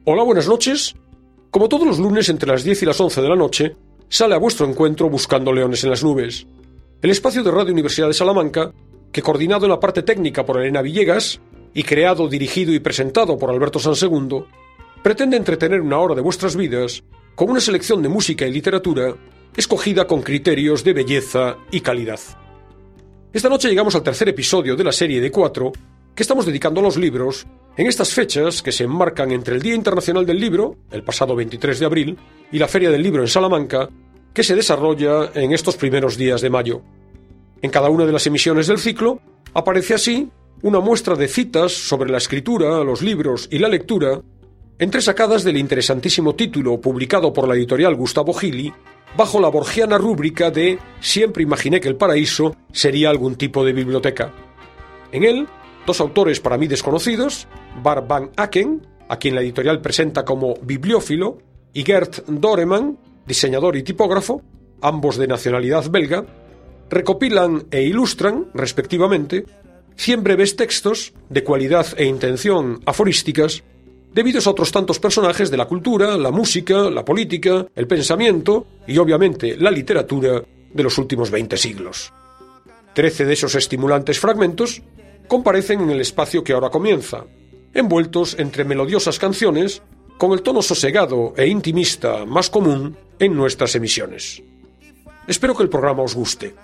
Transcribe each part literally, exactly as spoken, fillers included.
Hola, buenas noches. Como todos los lunes entre las diez y las once de la noche, sale a vuestro encuentro Buscando Leones en las Nubes, el espacio de Radio Universidad de Salamanca, que coordinado en la parte técnica por Elena Villegas y creado, dirigido y presentado por Alberto Sansegundo, pretende entretener una hora de vuestras vidas con una selección de música y literatura escogida con criterios de belleza y calidad. Esta noche llegamos al tercer episodio de la serie de cuatro que estamos dedicando a los libros en estas fechas que se enmarcan entre el Día Internacional del Libro, el pasado veintitrés de abril, y la Feria del Libro en Salamanca, que se desarrolla en estos primeros días de mayo. En cada una de las emisiones del ciclo aparece así una muestra de citas sobre la escritura, los libros y la lectura, entresacadas del interesantísimo título publicado por la editorial Gustavo Gili, bajo la borgiana rúbrica de Siempre imaginé que el paraíso sería algún tipo de biblioteca. En él, dos autores para mí desconocidos, Bart van Aken, a quien la editorial presenta como bibliófilo, y Gert Doreman, diseñador y tipógrafo, ambos de nacionalidad belga, recopilan e ilustran, respectivamente, cien breves textos de cualidad e intención aforísticas, debidos a otros tantos personajes de la cultura, la música, la política, el pensamiento y, obviamente, la literatura de los últimos veinte siglos. Trece de esos estimulantes fragmentos comparecen en el espacio que ahora comienza, envueltos entre melodiosas canciones con el tono sosegado e intimista más común en nuestras emisiones. Espero que el programa os guste.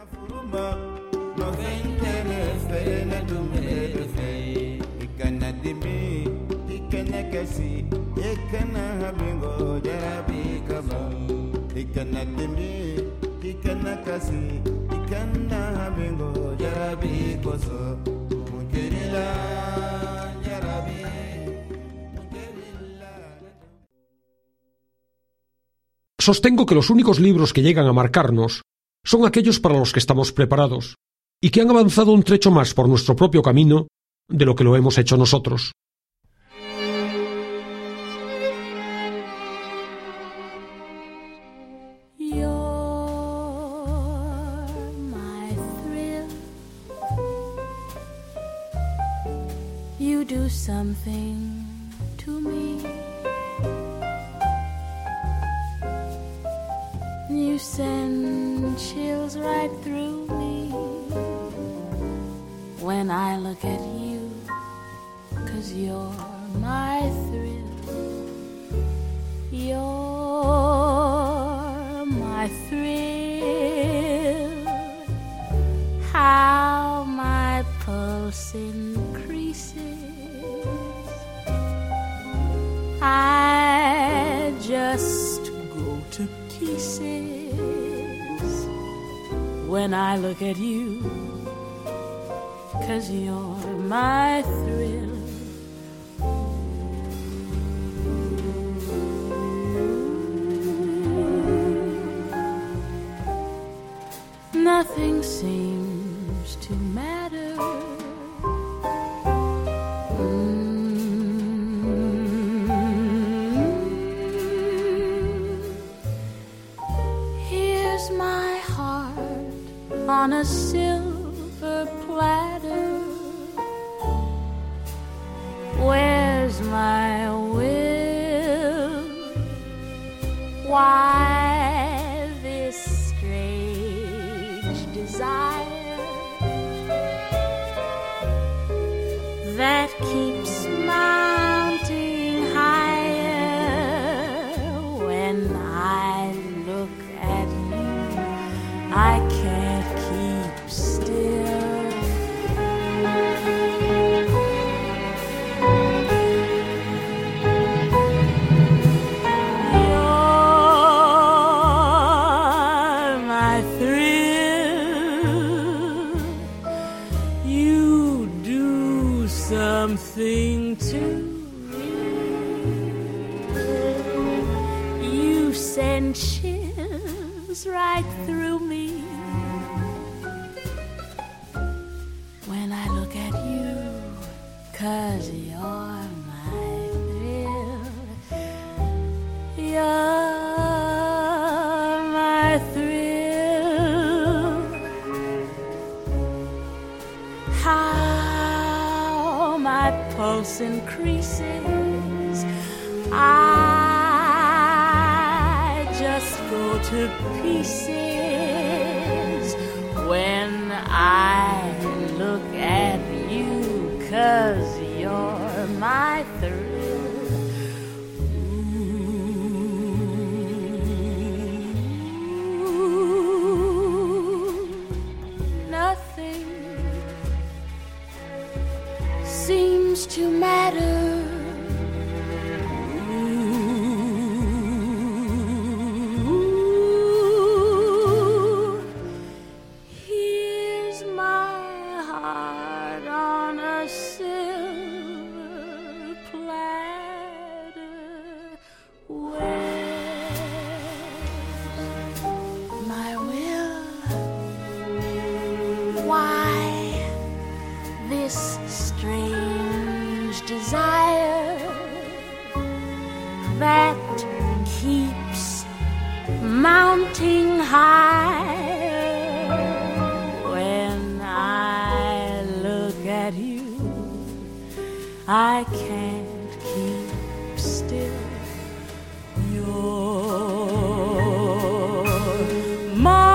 Sostengo que los únicos libros que llegan a marcarnos son aquellos para los que estamos preparados y que han avanzado un trecho más por nuestro propio camino de lo que lo hemos hecho nosotros. Something to me. You send chills right through me when I look at you, 'cause you're my thrill. You're my thrill. How my pulse increases. I just go to pieces when I look at you, 'cause you're my thrill. Nothing seems to matter. On a silver platter, where's my will? Why this strange desire that keeps mounting higher? When I look at you, I can't keep still. You're my thrill. You do something to me. You send chills right through me when I look at you, 'cause you're my thrill. You're my thrill. How my pulse increases. I to pieces when I look at you, 'cause you're my thrill. Ooh, nothing seems to matter. Mounting higher when I look at you, I can't keep still. You're my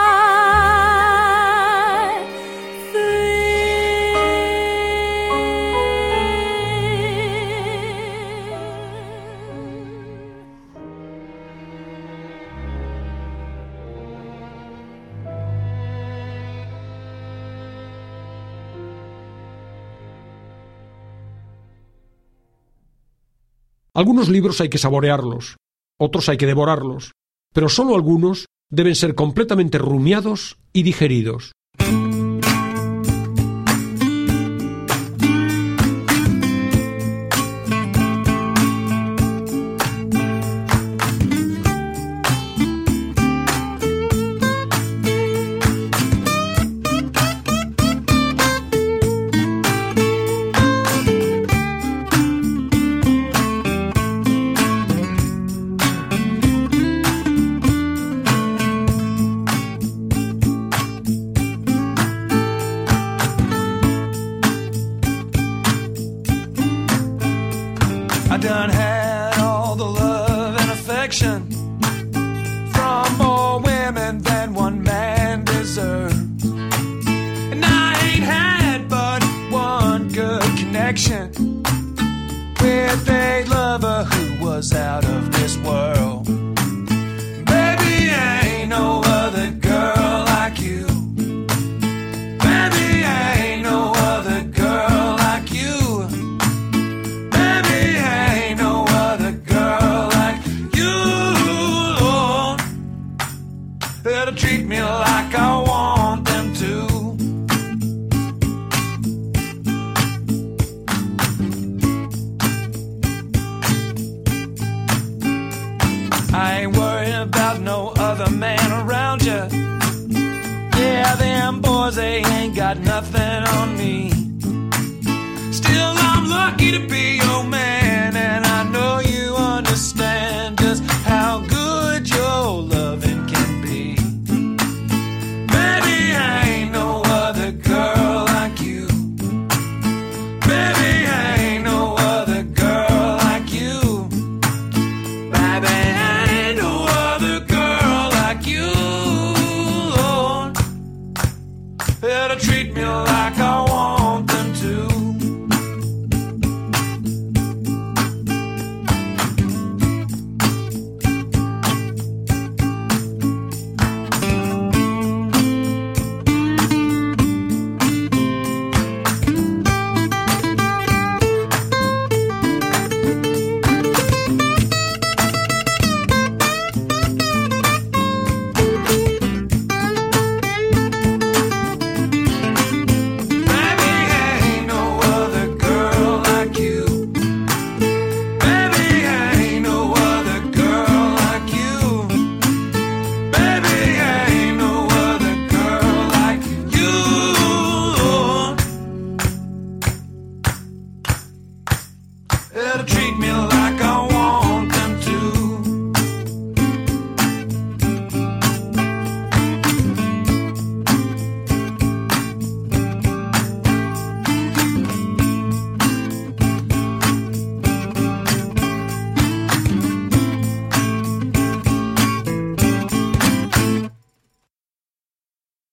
Algunos libros hay que saborearlos, otros hay que devorarlos, pero solo algunos deben ser completamente rumiados y digeridos. I done had all the love and affection from more women than one man deserves. And I ain't had but one good connection with a lover who was out of this world. Baby, ain't no other girl like you. Baby, ain't no other girl like you. Better treat me like I want them to. I ain't worried about no other man around you. Yeah, them boys, they ain't got nothing on me. Still, I'm lucky to be your man, and I know you understand just how good your loving can be. Baby, ain't no other girl like you. Baby, ain't no other girl like you. Baby, ain't no other girl like you, Lord. Better treat me like I want them to.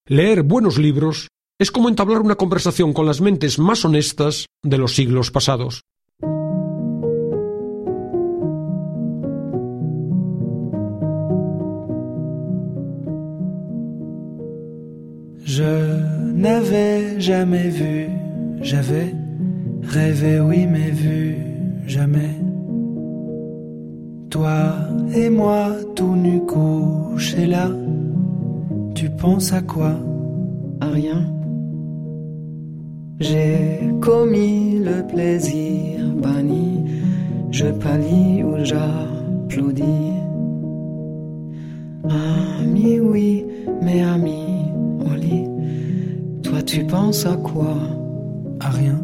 Leer buenos libros es como entablar una conversación con las mentes más honestas de los siglos pasados. Je n'avais jamais vu, j'avais rêvé, oui, mais vu jamais. Toi et moi, tout nus couchés là, tu penses à quoi? À rien. J'ai commis le plaisir banni, je pâlis ou j'applaudis. Ami, oui, mais ami, au lit, toi tu penses à quoi? À rien.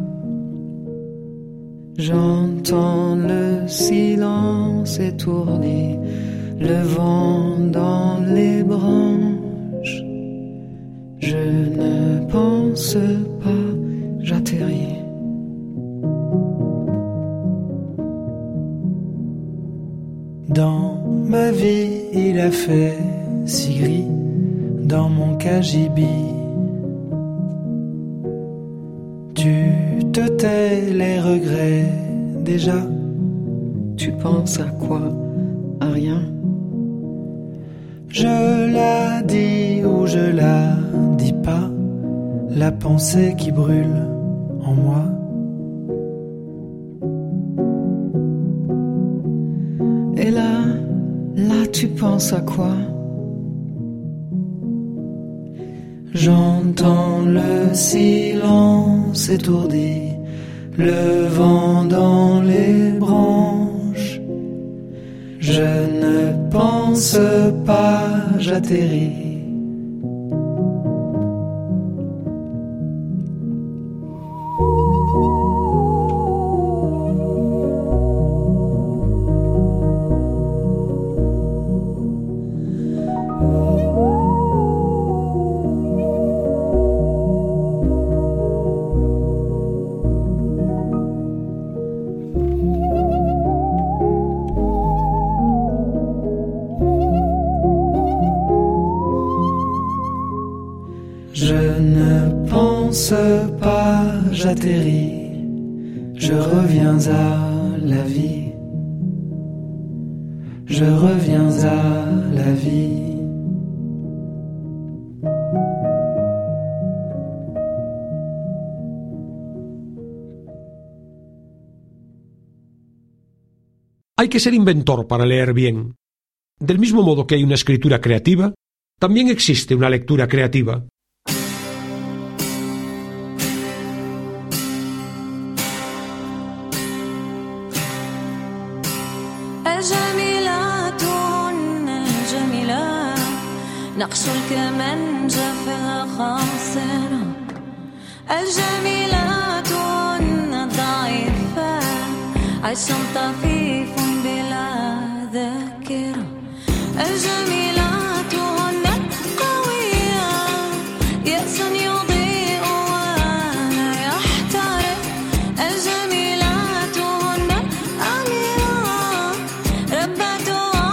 J'entends le silence étourdi, le vent dans les branches. Je ne pense pas, j'atterris. Dans ma vie, il a fait si gris dans mon cagibi. Tu te tais les regrets déjà. Tu penses à quoi? À rien. Je la dis ou je la dis pas, la pensée qui brûle en moi. Et là, là tu penses à quoi? J'entends le silence étourdi, le vent dans les branches. Je ne pense pas, j'atterris. Pas, j'atterris, je reviens à la vie, je reviens à la vie. Hay que ser inventor para leer bien. Del mismo modo que hay una escritura creativa, también existe una lectura creativa. نقش الكمنج في الخاصرة الجميلات الضعيفة عيش طفيف بلا ذاكرة الجميلات القوية يأس يضيء ولا يحترق الجميلات الأميرة ربة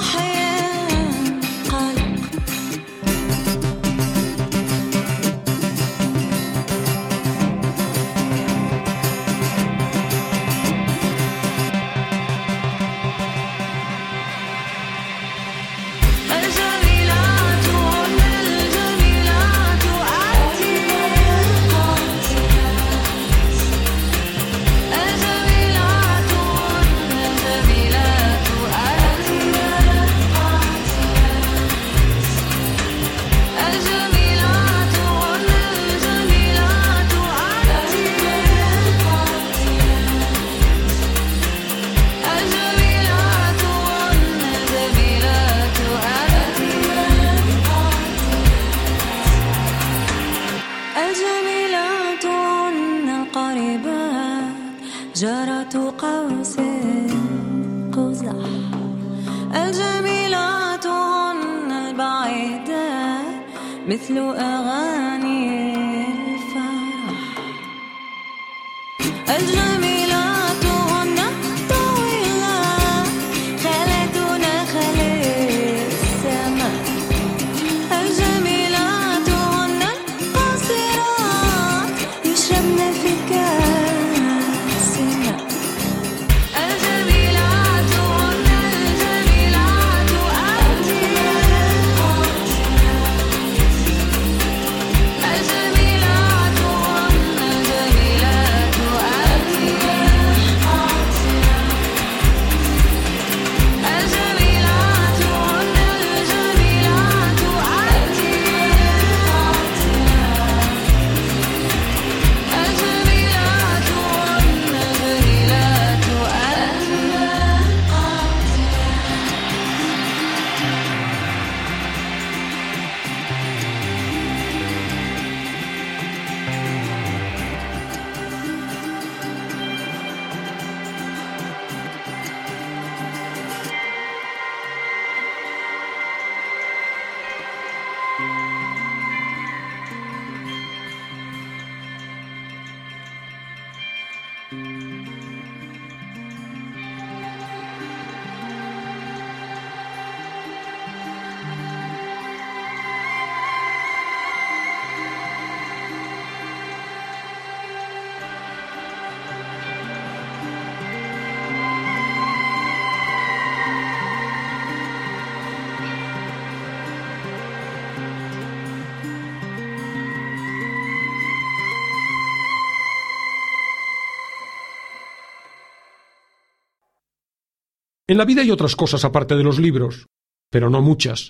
جارة قوس قزح الجميلات هن البعيدات مثل أغاني الفرح الجميلات هن الطويلات خالتنا خالي السماء الجميلات هن En la vida hay otras cosas aparte de los libros, pero no muchas.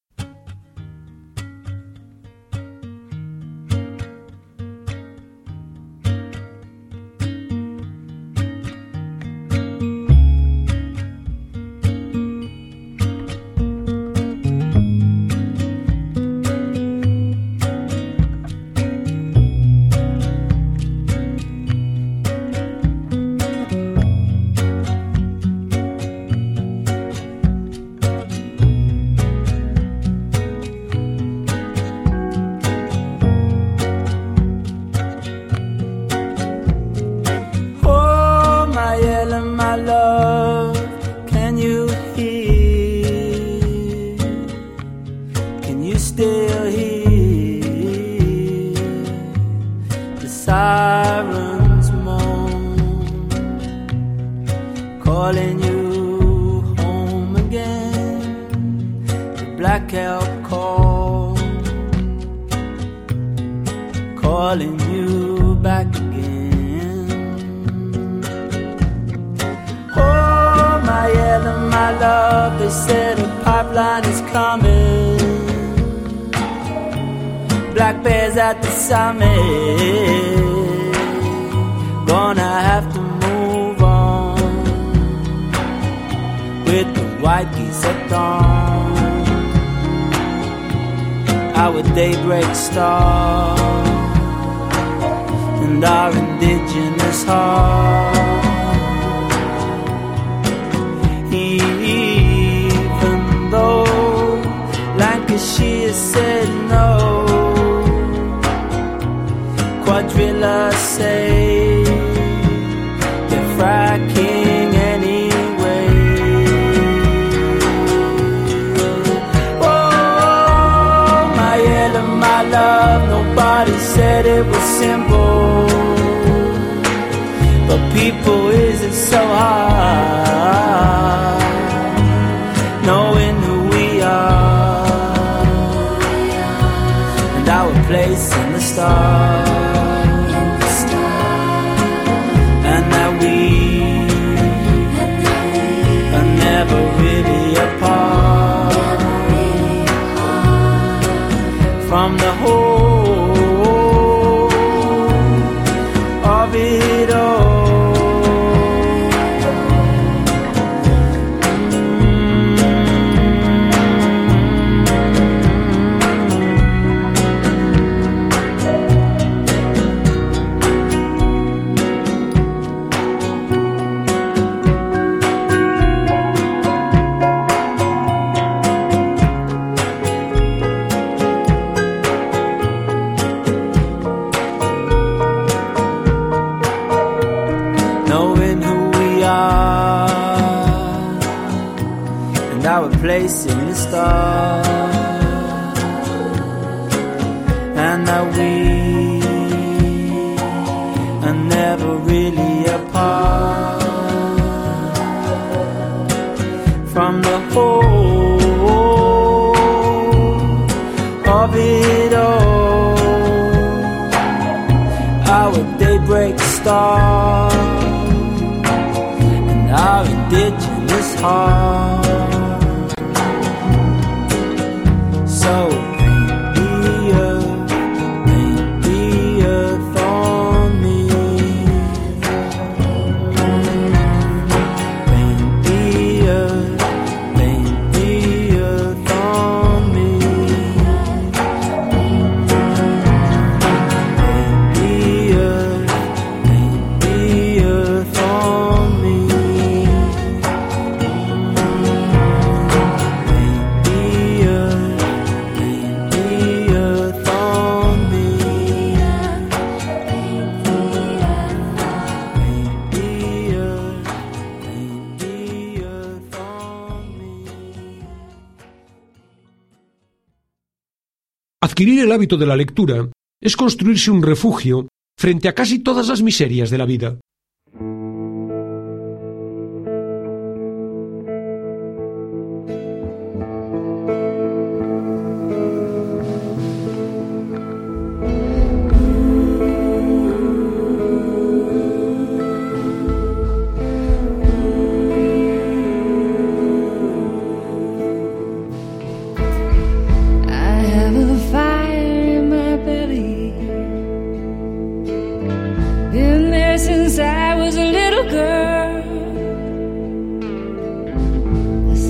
Adquirir el hábito de la lectura es construirse un refugio frente a casi todas las miserias de la vida.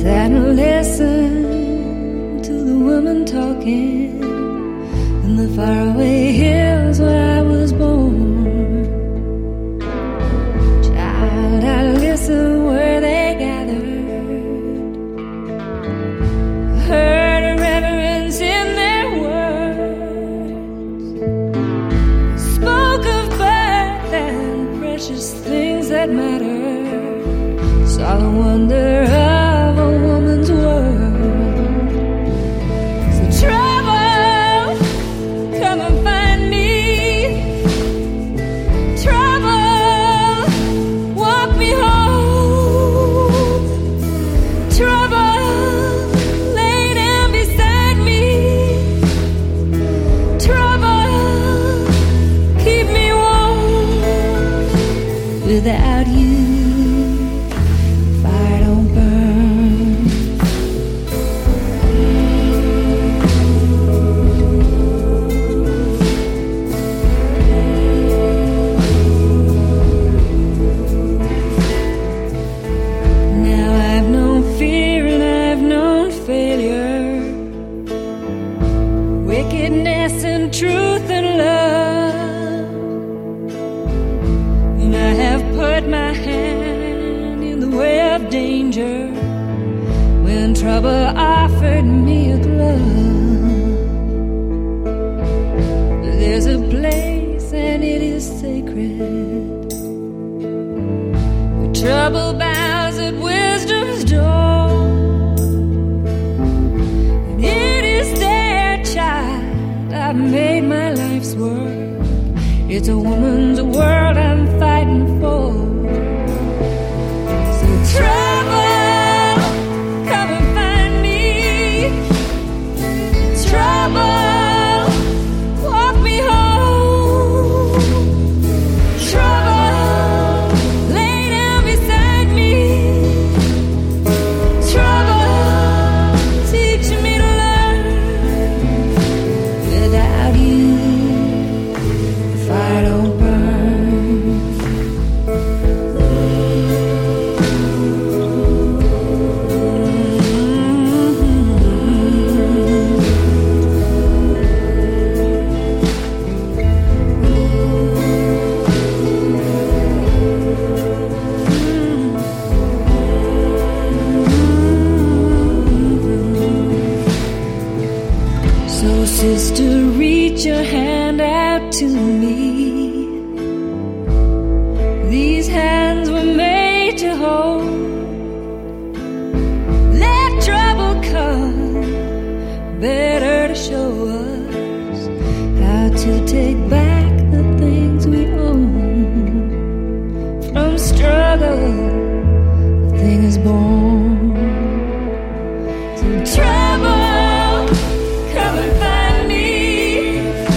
sat and listened to the woman talking in the faraway hills where I was born. Child, I listened where they gathered, heard a reverence in their words, spoke of birth and precious things that mattered, saw the wonder of a woman's world. So trouble, come and find me. Trouble, walk me home. Trouble, lay down beside me. Trouble, keep me warm. Without you, truth and love, and I have put my hand in the way of danger when trouble offered me a glove. But there's a place and it is sacred where trouble bows at wisdom's door, and it is there, child, I've made my life's work. It's a woman's world I'm fighting for. So trouble, come and find me. Trouble, walk me home. Trouble, lay down beside me. Trouble, teach me to learn. Without you, the fire don't burn. So sister, reach your hand out to me. These hands were made to hold. Let trouble come, better to show us how to take back the things we own. From struggle, the thing is born. So trouble, come and find me.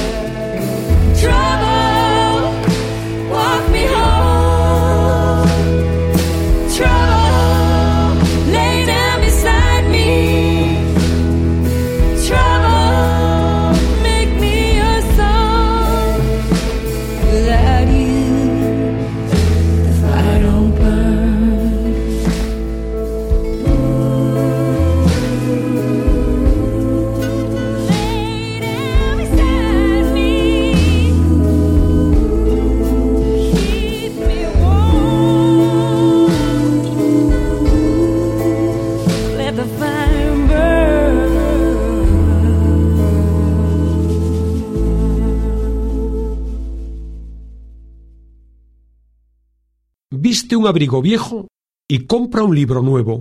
Trouble, walk me home. Trouble, lay down beside me. Trouble, make me your song. Without you, the fire don't burn. Lay down beside me. Keep me warm. Let the fire burn. Viste un abrigo viejo y compra un libro nuevo.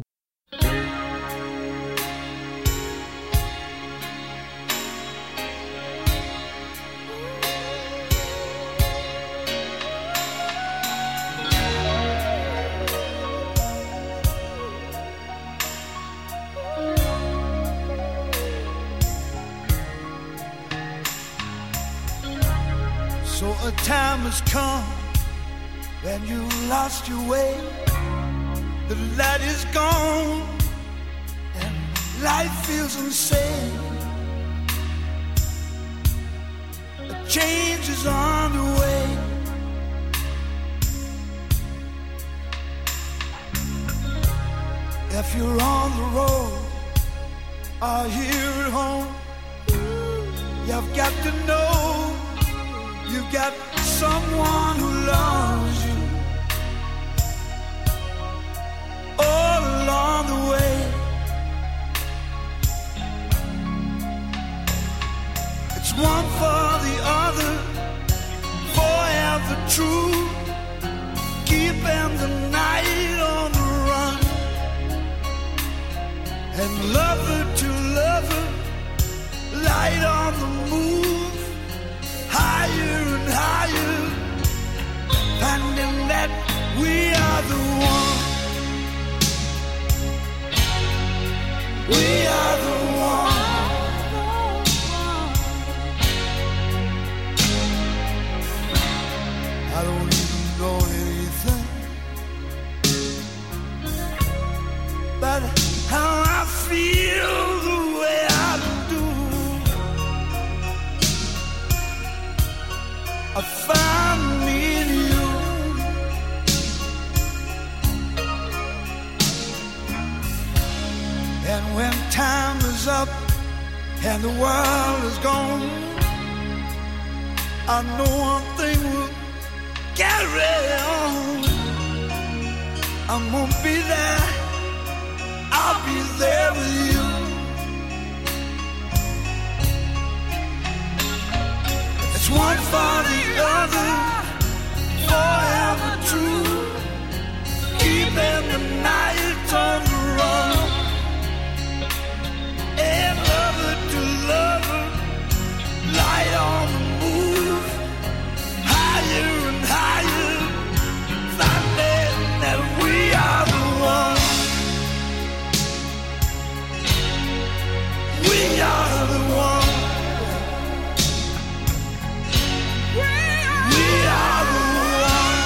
So a time has come when you lost your way. The light is gone and life feels insane. A change is on the way. If you're on the road or here at home, you've got to know you've got someone who loves you. All along the way, it's one for the other, forever true, keeping the night on the run, and lover to lover, light on the move, higher and higher, finding that we are the one. We are the one. I don't even know anything but how I feel the way I do. I found me in you. And when time is up and the world is gone, I know one thing will carry on. I'm gonna be there, I'll be there with you. It's one for the other, forever true, keeping the night on the run, and lover to lover, light on the move, higher and higher, finding that we are the one. We are the one. We are the one.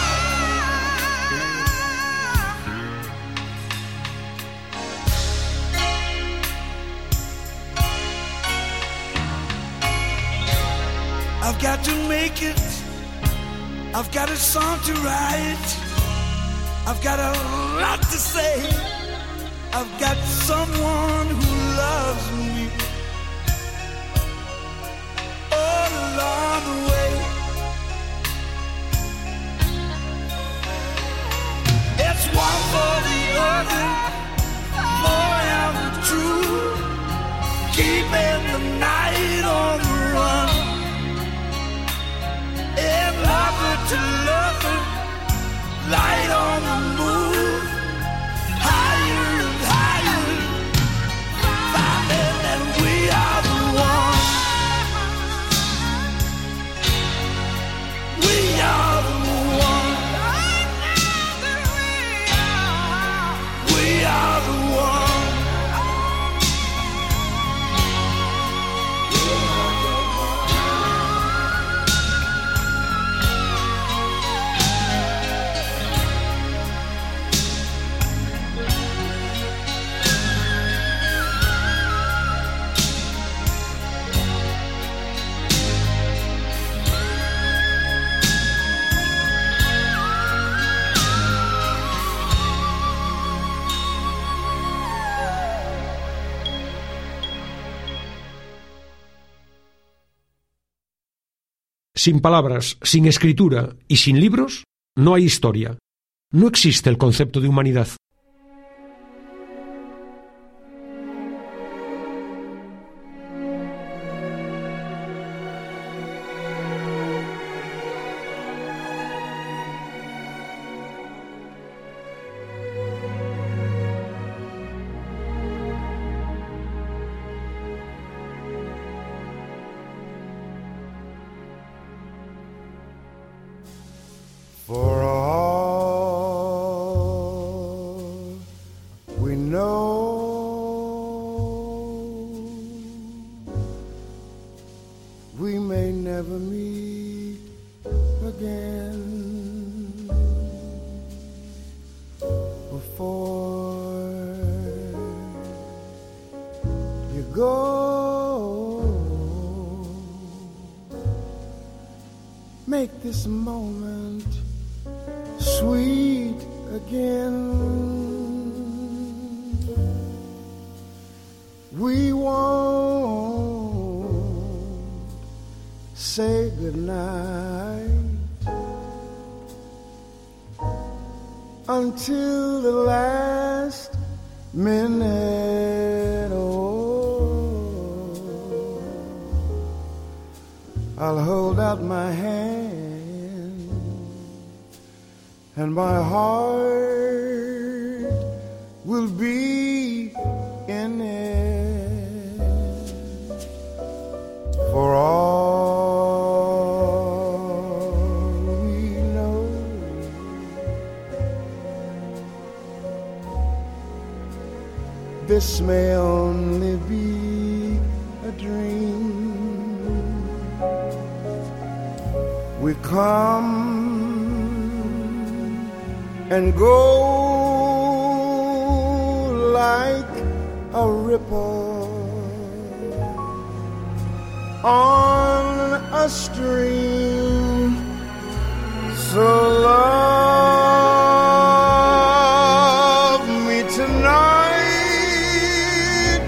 I've got to make it. I've got a song to write. I've got a lot to say. I've got someone who loves me. All along the way, it's one for the other, forever true, keeping the night on the run, and lover to lover, light on the move, higher and higher, finding that we are the one. We are the one. We are the one. Sin palabras, sin escritura y sin libros, no hay historia. No existe el concepto de humanidad. For all we know, we may never meet again. Before you go, make this moment sweet again. we won't say goodnight until the last minute. Oh, I'll hold out my hand and my heart will be in it. For all we know, this may only be a dream. We come and go like a ripple on a stream. So love me tonight.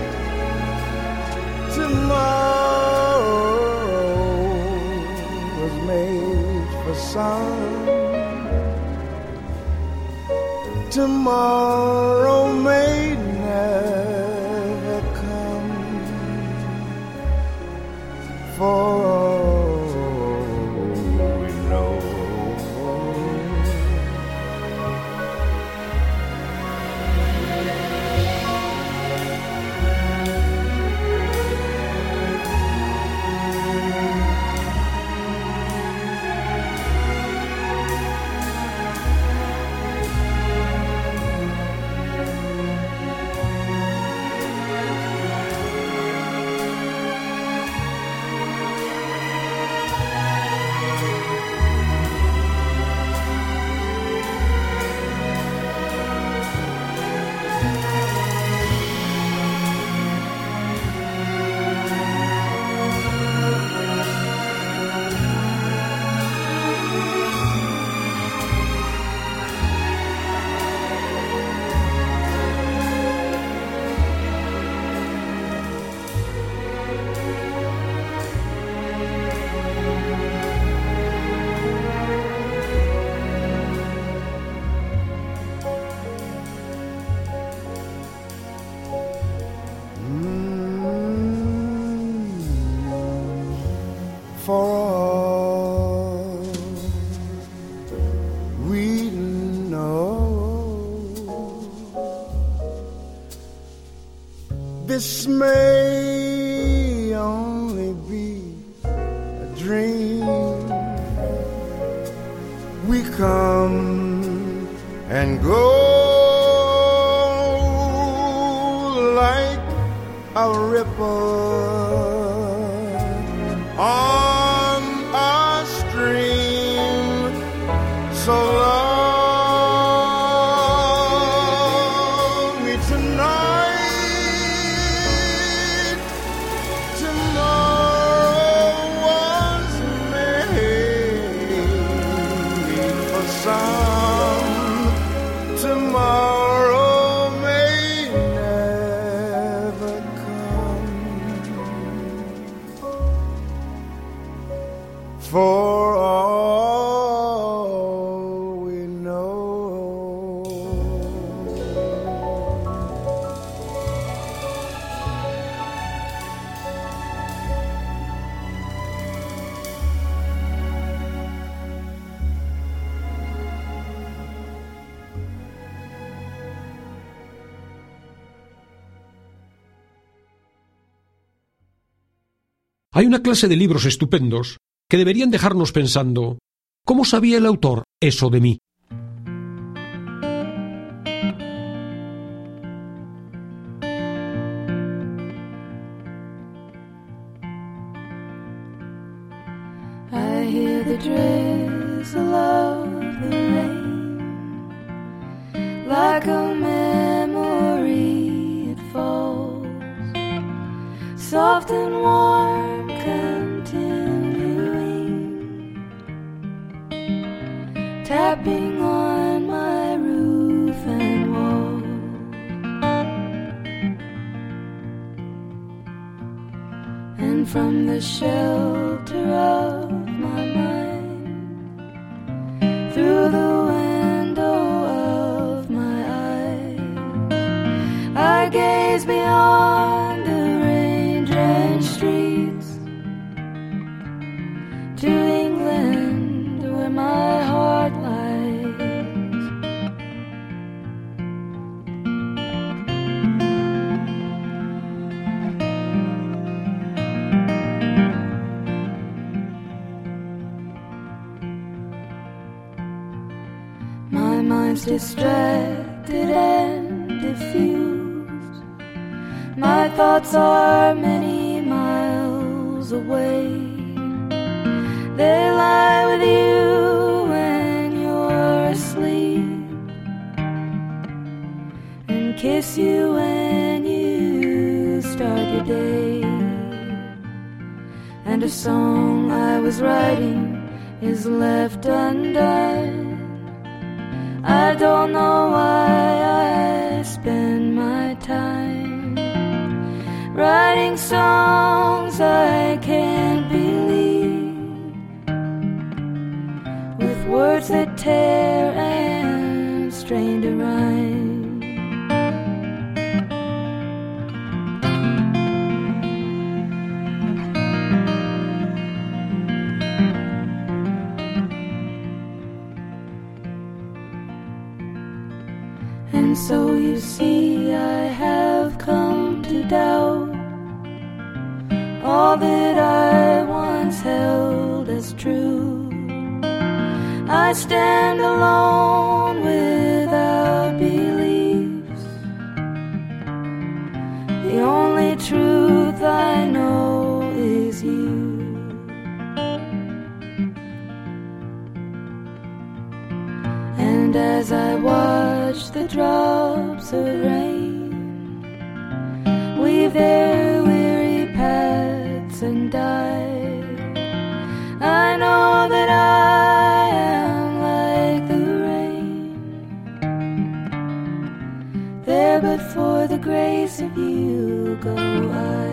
Tomorrow was made for some. Tomorrow may never come. For all we know, for all we know, this may only be a dream. We come and go like a ripple on a stream. So love me tonight. Tomorrow was made for some. Tomorrow may never come. For all we know. Hay una clase de libros estupendos que deberían dejarnos pensando, ¿cómo sabía el autor eso de mí? I hear the drizzle of the rain, like a memory it falls, soft and warm, continuing, tapping on my roof and wall. run from the shelter of my mind, through the window of my eyes I gaze beyond the rain-drenched streets to England where my heart lies. My mind's distracted and diffused. My thoughts are many miles away. They lie with you when you're asleep, and kiss you when you start your day. And a song I was writing is left undone. I don't know why I spend my time writing songs I can't believe, with words that tear and strain to rhyme. And so you see I have come to doubt all that I once held as true. I stand alone without beliefs. The only truth I know is you. And as I watch the drops of rain weave their weary paths and die, I know that I am like the rain. There but for the grace of you go I.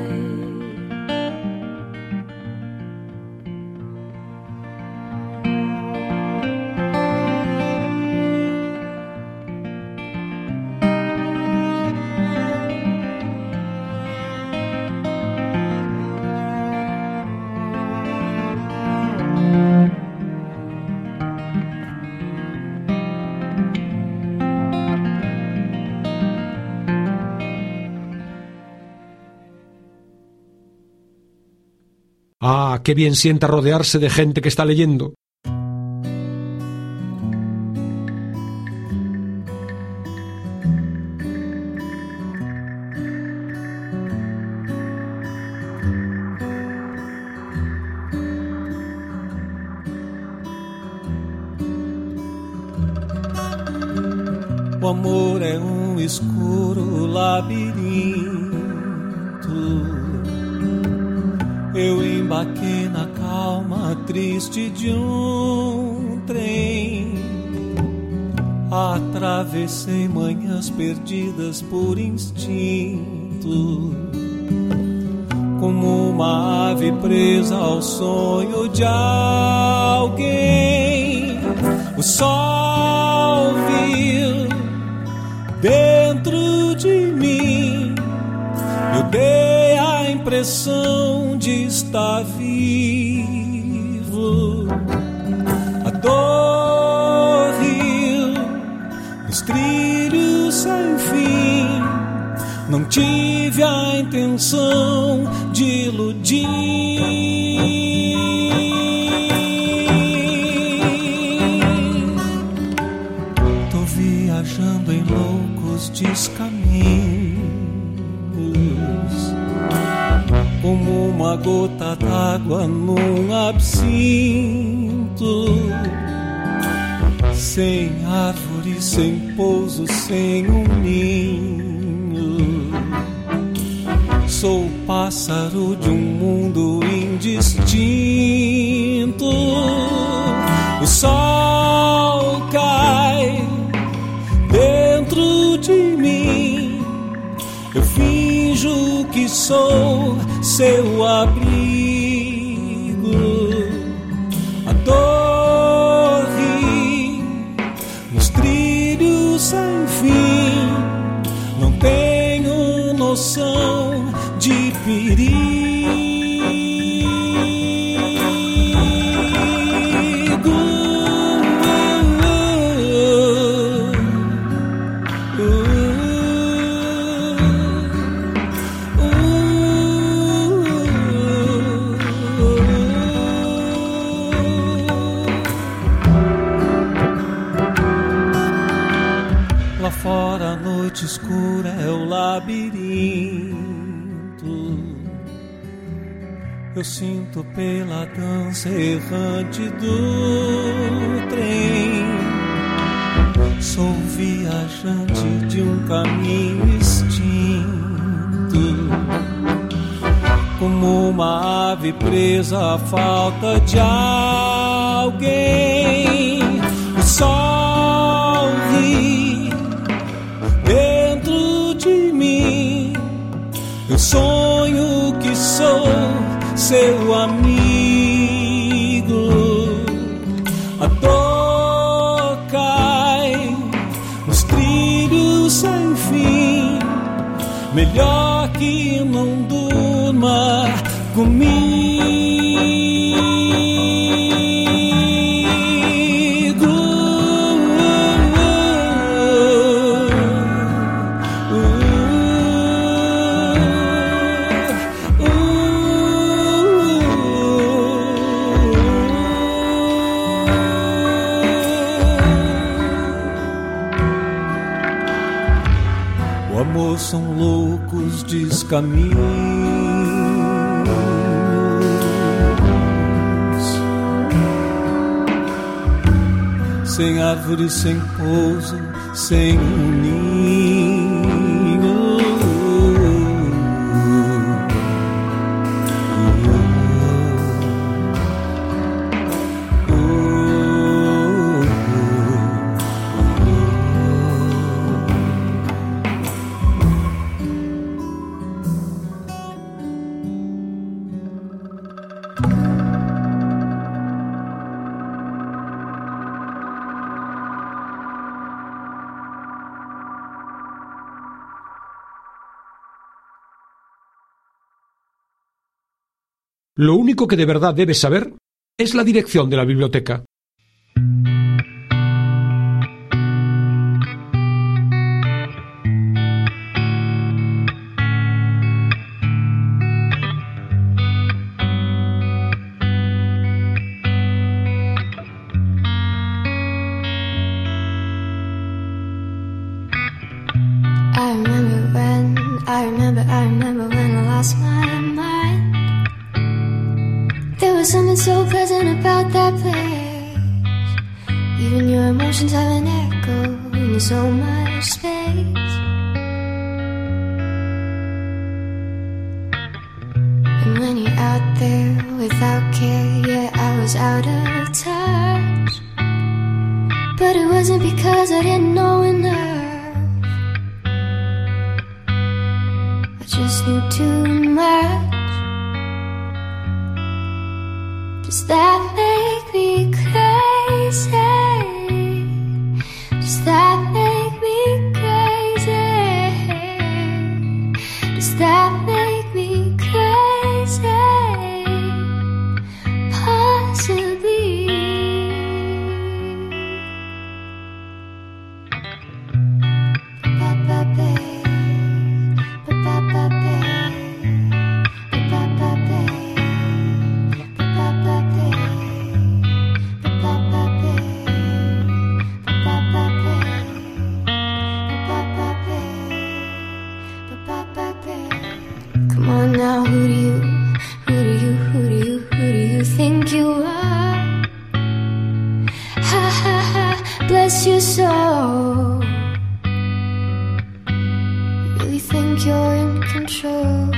Ah, qué bien sienta rodearse de gente que está leyendo. O amor é um escuro labirinto. Eu embarquei na calma triste de um trem. Atravessei manhãs perdidas por instinto, como uma ave presa ao sonho de alguém. O sol viu dentro de mim, eu dei a impressão de estar vivo. A dor riu nos trilhos sem fim. Não tive a intenção de iludir. Tô viajando em loucos descaminhos, como uma gota d'água num absinto, sem árvore, sem pouso, sem um ninho. Sou o pássaro de um mundo indistinto. O sol cai dentro de mim, eu finjo finjo que sou seu abrigo. A torre nos trilhos sem fim, não tenho noção de perigo. Lá fora a noite escura é o labirinto. Eu sinto pela dança errante do trem. Sou viajante de um caminho extinto, como uma ave presa à falta de alguém. O sol ri dentro de mim. Eu sonho que sou seu amigo. A dor cai nos trilhos sem fim. Melhor que não durma comigo. O amor são loucos descaminhos, sem árvores, sem pouso, sem um ninho. Lo único que de verdad debes saber es la dirección de la biblioteca. I remember when, I remember, I remember when I lost my mind. There was something so present about that place. Even your emotions have an echo in so much space. And when you're out there without care, yeah, I was out of touch. But it wasn't because I didn't know enough. I just knew too much. Does that make me crazy? Does that make me crazy? Does that make me crazy? Possibly. Ba-ba-ba-ba. Ba-ba-ba-ba. Come on now, who do you, who do you, who do you, who do you think you are? Ha ha ha, bless your soul. You really think you're in control?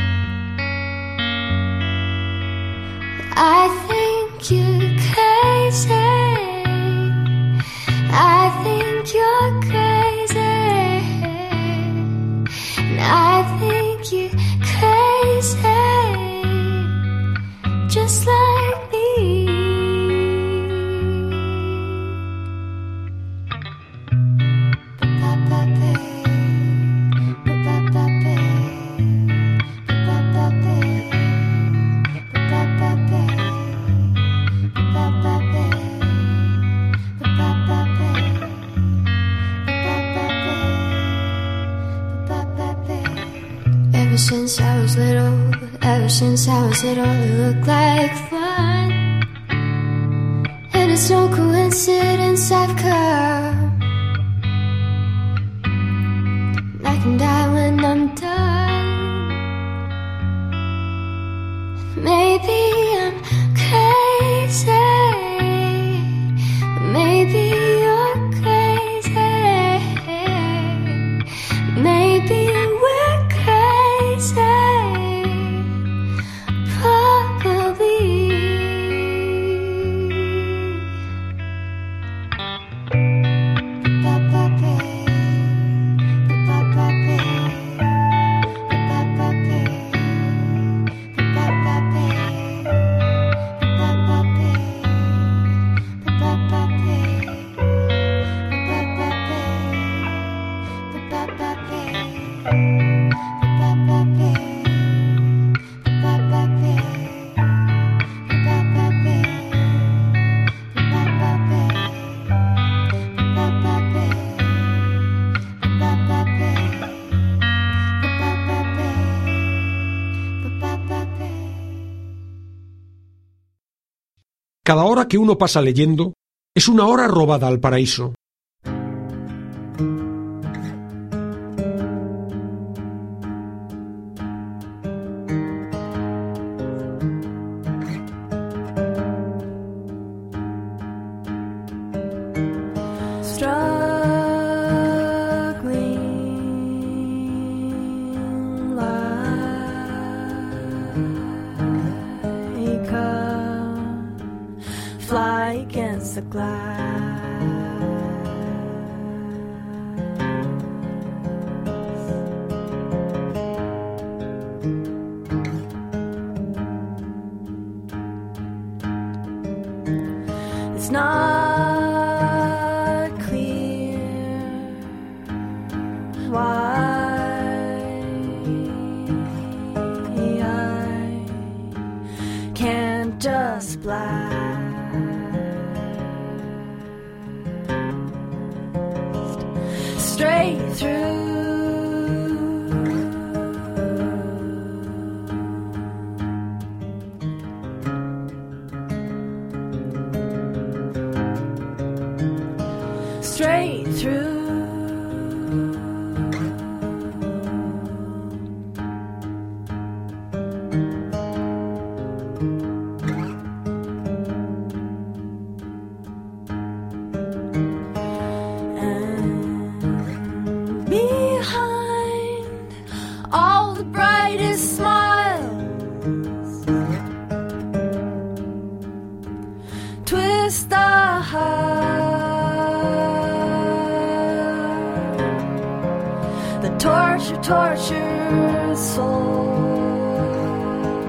I think you're crazy. I think you're crazy. And I think you little. Ever since I was little, it looked like fun. And it's no coincidence I've come. I can die when I'm done. Maybe I'm crazy. Maybe you're crazy. Maybe we're crazy. Cada hora que uno pasa leyendo es una hora robada al paraíso. It's not clear why I can't just blast straight through. Straight through. And behind all the brightest smiles, twist the heart, the torture, torture soul.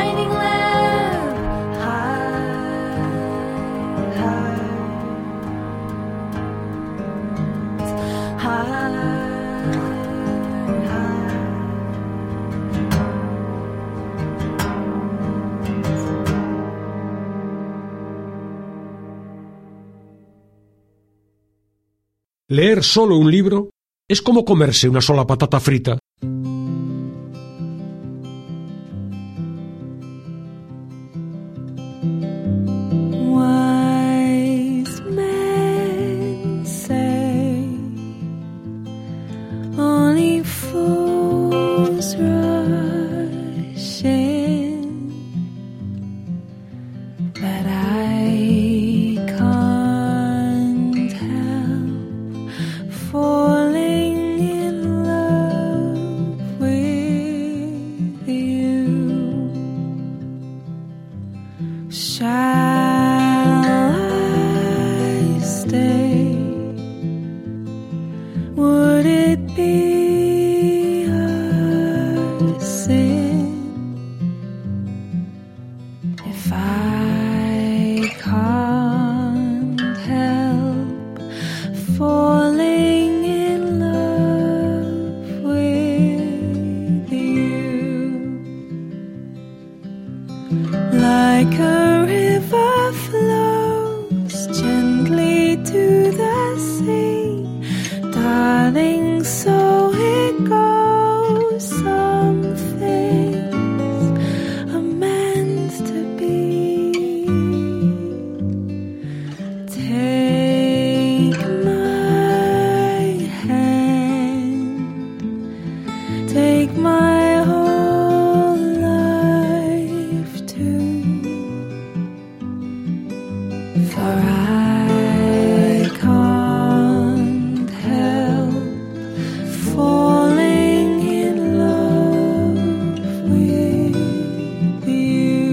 shining lamp. High, high, high, high. Leer solo un libro es como comerse una sola patata frita. Wise men say only fools rush in, but I can't help falling in love with you. Shall I stay? Would it be a sin if I can't help falling in love with you? Like a river flows gently to the sea, darling, so it goes. Some things are meant to be. Take my hand, take my whole life too, for I can't help falling in love with you.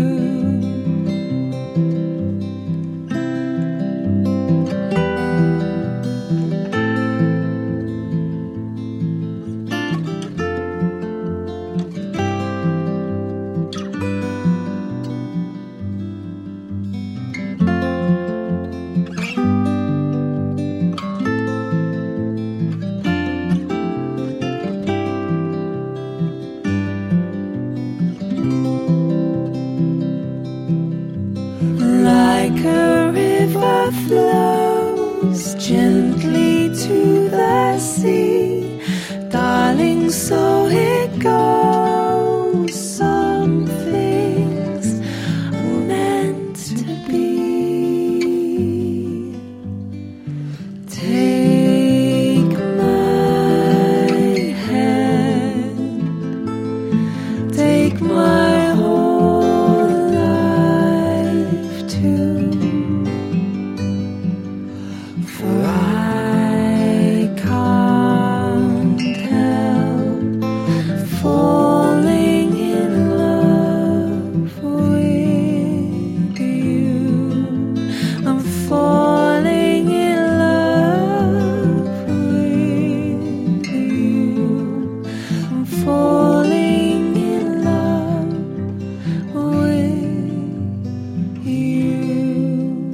Like a river flows gently to the sea, darling, so it goes. Some things are meant to be. Take my hand, take my whole life too, for I can't help falling in love with you. I'm falling in love with you. I'm falling in love with you.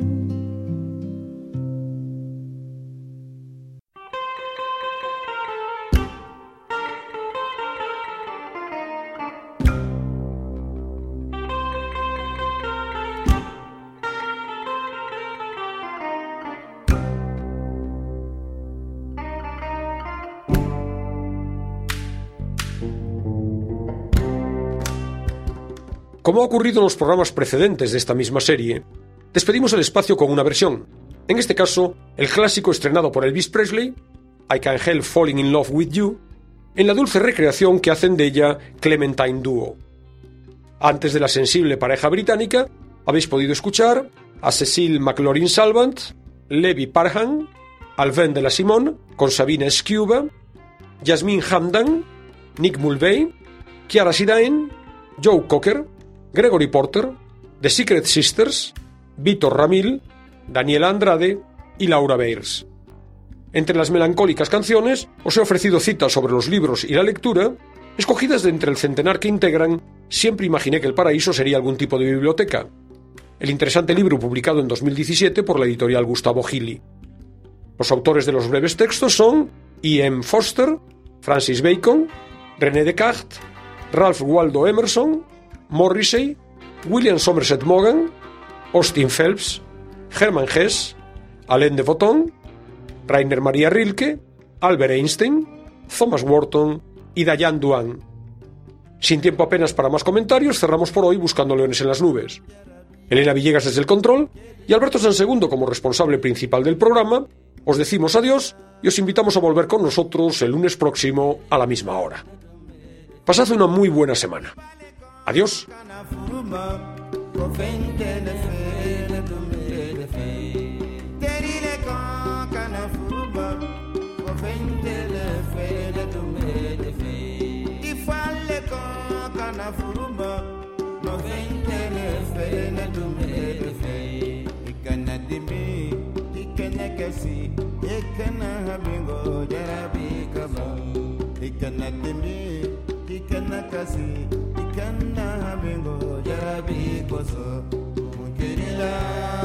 Como ha ocurrido en los programas precedentes de esta misma serie, despedimos el espacio con una versión, en este caso, el clásico estrenado por Elvis Presley, I Can't Help Falling in Love with You, en la dulce recreación que hacen de ella Clementine Duo. Antes de la sensible pareja británica, habéis podido escuchar a Cecile McLaurin Salvant, Levi Parham, Alvin de la Simone con Sabine Scuba, Jasmine Hamdan, Nick Mulvey, Chiara Sidain, Joe Cocker, Gregory Porter, The Secret Sisters, Vítor Ramil, Daniela Andrade y Laura Bayers. Entre las melancólicas canciones os he ofrecido citas sobre los libros y la lectura, escogidas de entre el centenar que integran siempre imaginé que el paraíso sería algún tipo de biblioteca. El interesante libro publicado en dos mil diecisiete por la editorial Gustavo Gili. Los autores de los breves textos son E M Foster, Francis Bacon, René Descartes, Ralph Waldo Emerson, Morrissey, William Somerset Maugham, Austin Phelps, Hermann Hesse, Alain de Botton, Rainer Maria Rilke, Albert Einstein, Thomas Wharton y Diane Duane. Sin tiempo apenas para más comentarios, cerramos por hoy Buscando Leones en las Nubes. Elena Villegas desde el control y Alberto Sansegundo como responsable principal del programa, os decimos adiós y os invitamos a volver con nosotros el lunes próximo a la misma hora. Pasad una muy buena semana. Adiós. Ikana bingo jarabi koso mukirila